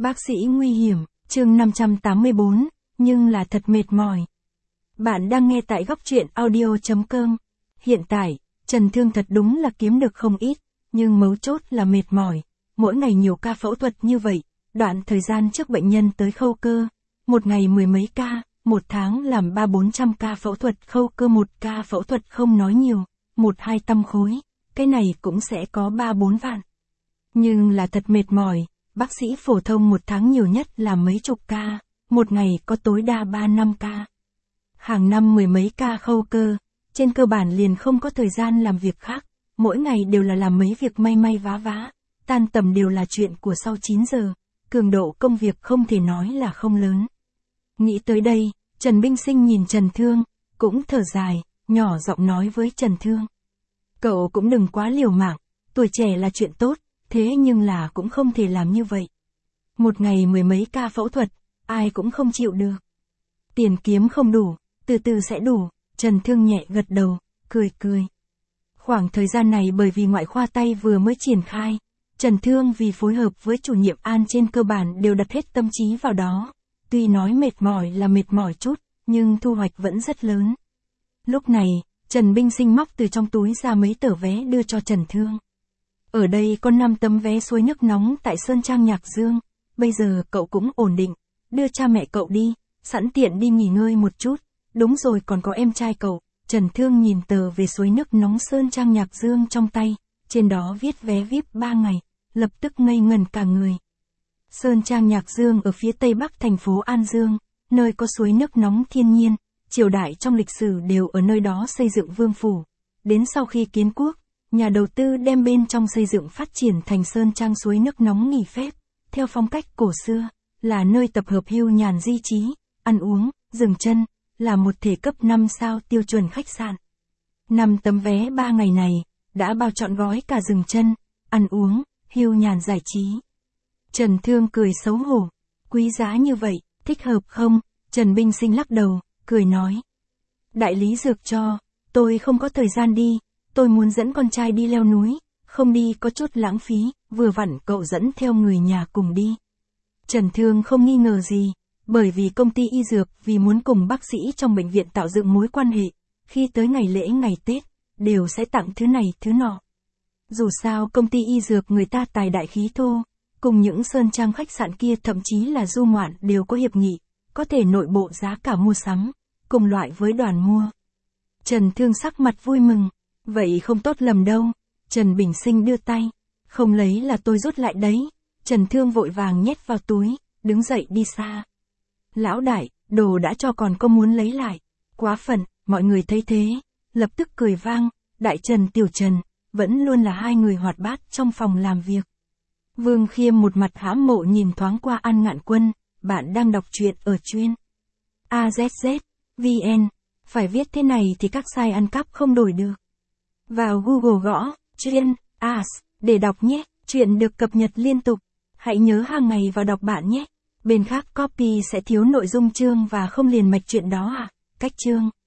Bác sĩ nguy hiểm, chương 584, nhưng là thật mệt mỏi. Bạn đang nghe tại góc truyện audio.com. Hiện tại, Trần Thương thật đúng là kiếm được không ít, nhưng mấu chốt là mệt mỏi. Mỗi ngày nhiều ca phẫu thuật như vậy, đoạn thời gian trước bệnh nhân tới khâu cơ, một ngày mười mấy ca, một tháng làm 300-400 ca phẫu thuật khâu cơ, một ca phẫu thuật không nói nhiều, 1-200 khối, cái này cũng sẽ có 3-4 vạn. Nhưng là thật mệt mỏi, bác sĩ phổ thông một tháng nhiều nhất là mấy chục ca, một ngày có tối đa 3-5 ca. Hàng năm mười mấy ca khâu cơ, trên cơ bản liền không có thời gian làm việc khác, mỗi ngày đều là làm mấy việc may may vá vá, tan tầm đều là chuyện của sau 9 giờ, cường độ công việc không thể nói là không lớn. Nghĩ tới đây, Trần Binh Sinh nhìn Trần Thương, cũng thở dài, nhỏ giọng nói với Trần Thương. Cậu cũng đừng quá liều mạng, tuổi trẻ là chuyện tốt, thế nhưng là cũng không thể làm như vậy. Một ngày mười mấy ca phẫu thuật, ai cũng không chịu được. Tiền kiếm không đủ, từ từ sẽ đủ, Trần Thương nhẹ gật đầu, cười cười. Khoảng thời gian này bởi vì ngoại khoa tay vừa mới triển khai, Trần Thương vì phối hợp với chủ nhiệm An trên cơ bản đều đặt hết tâm trí vào đó. Tuy nói mệt mỏi là mệt mỏi chút, nhưng thu hoạch vẫn rất lớn. Lúc này, Trần Binh Sinh móc từ trong túi ra mấy tờ vé đưa cho Trần Thương. Ở đây có 5 tấm vé suối nước nóng tại Sơn Trang Nhạc Dương, bây giờ cậu cũng ổn định, đưa cha mẹ cậu đi, sẵn tiện đi nghỉ ngơi một chút, đúng rồi còn có em trai cậu. Trần Thương nhìn tờ về suối nước nóng Sơn Trang Nhạc Dương trong tay, trên đó viết vé VIP 3 ngày, lập tức ngây ngẩn cả người. Sơn Trang Nhạc Dương ở phía tây bắc thành phố An Dương, nơi có suối nước nóng thiên nhiên, triều đại trong lịch sử đều ở nơi đó xây dựng vương phủ. Đến sau khi kiến quốc, nhà đầu tư đem bên trong xây dựng phát triển thành Sơn Trang suối nước nóng nghỉ phép, theo phong cách cổ xưa, là nơi tập hợp hưu nhàn di trí, ăn uống, dừng chân, là một thể cấp 5 sao tiêu chuẩn khách sạn. 5 tấm vé 3 ngày này, đã bao trọn gói cả dừng chân, ăn uống, hưu nhàn giải trí. Trần Thương cười xấu hổ, quý giá như vậy, thích hợp không? Trần Binh Sinh lắc đầu, cười nói. Đại lý dược cho, tôi không có thời gian đi, tôi muốn dẫn con trai đi leo núi, không đi có chút lãng phí, vừa vặn cậu dẫn theo người nhà cùng đi. Trần Thương không nghi ngờ gì, bởi vì công ty y dược vì muốn cùng bác sĩ trong bệnh viện tạo dựng mối quan hệ, khi tới ngày lễ ngày Tết, đều sẽ tặng thứ này thứ nọ. Dù sao công ty y dược người ta tài đại khí thô, cùng những Sơn Trang khách sạn kia thậm chí là du ngoạn đều có hiệp nghị, có thể nội bộ giá cả mua sắm, cùng loại với đoàn mua. Trần Thương sắc mặt vui mừng, vậy không tốt lầm đâu. Trần Bình Sinh đưa tay, không lấy là tôi rút lại đấy. Trần Thương vội vàng nhét vào túi, đứng dậy đi xa. Lão đại, đồ đã cho còn có muốn lấy lại. Quá phận, mọi người thấy thế, lập tức cười vang, Đại Trần Tiểu Trần, vẫn luôn là hai người hoạt bát trong phòng làm việc. Vương Khiêm một mặt hãm mộ nhìn thoáng qua An Ngạn Quân, bạn đang đọc truyện ở chuyên AZZ, VN, phải viết thế này thì các site ăn cắp không đổi được. Vào Google gõ, chuyên, AS, để đọc nhé, chuyện được cập nhật liên tục. Hãy nhớ hàng ngày vào đọc bạn nhé. Bên khác copy sẽ thiếu nội dung chương và không liền mạch chuyện đó à, cách chương.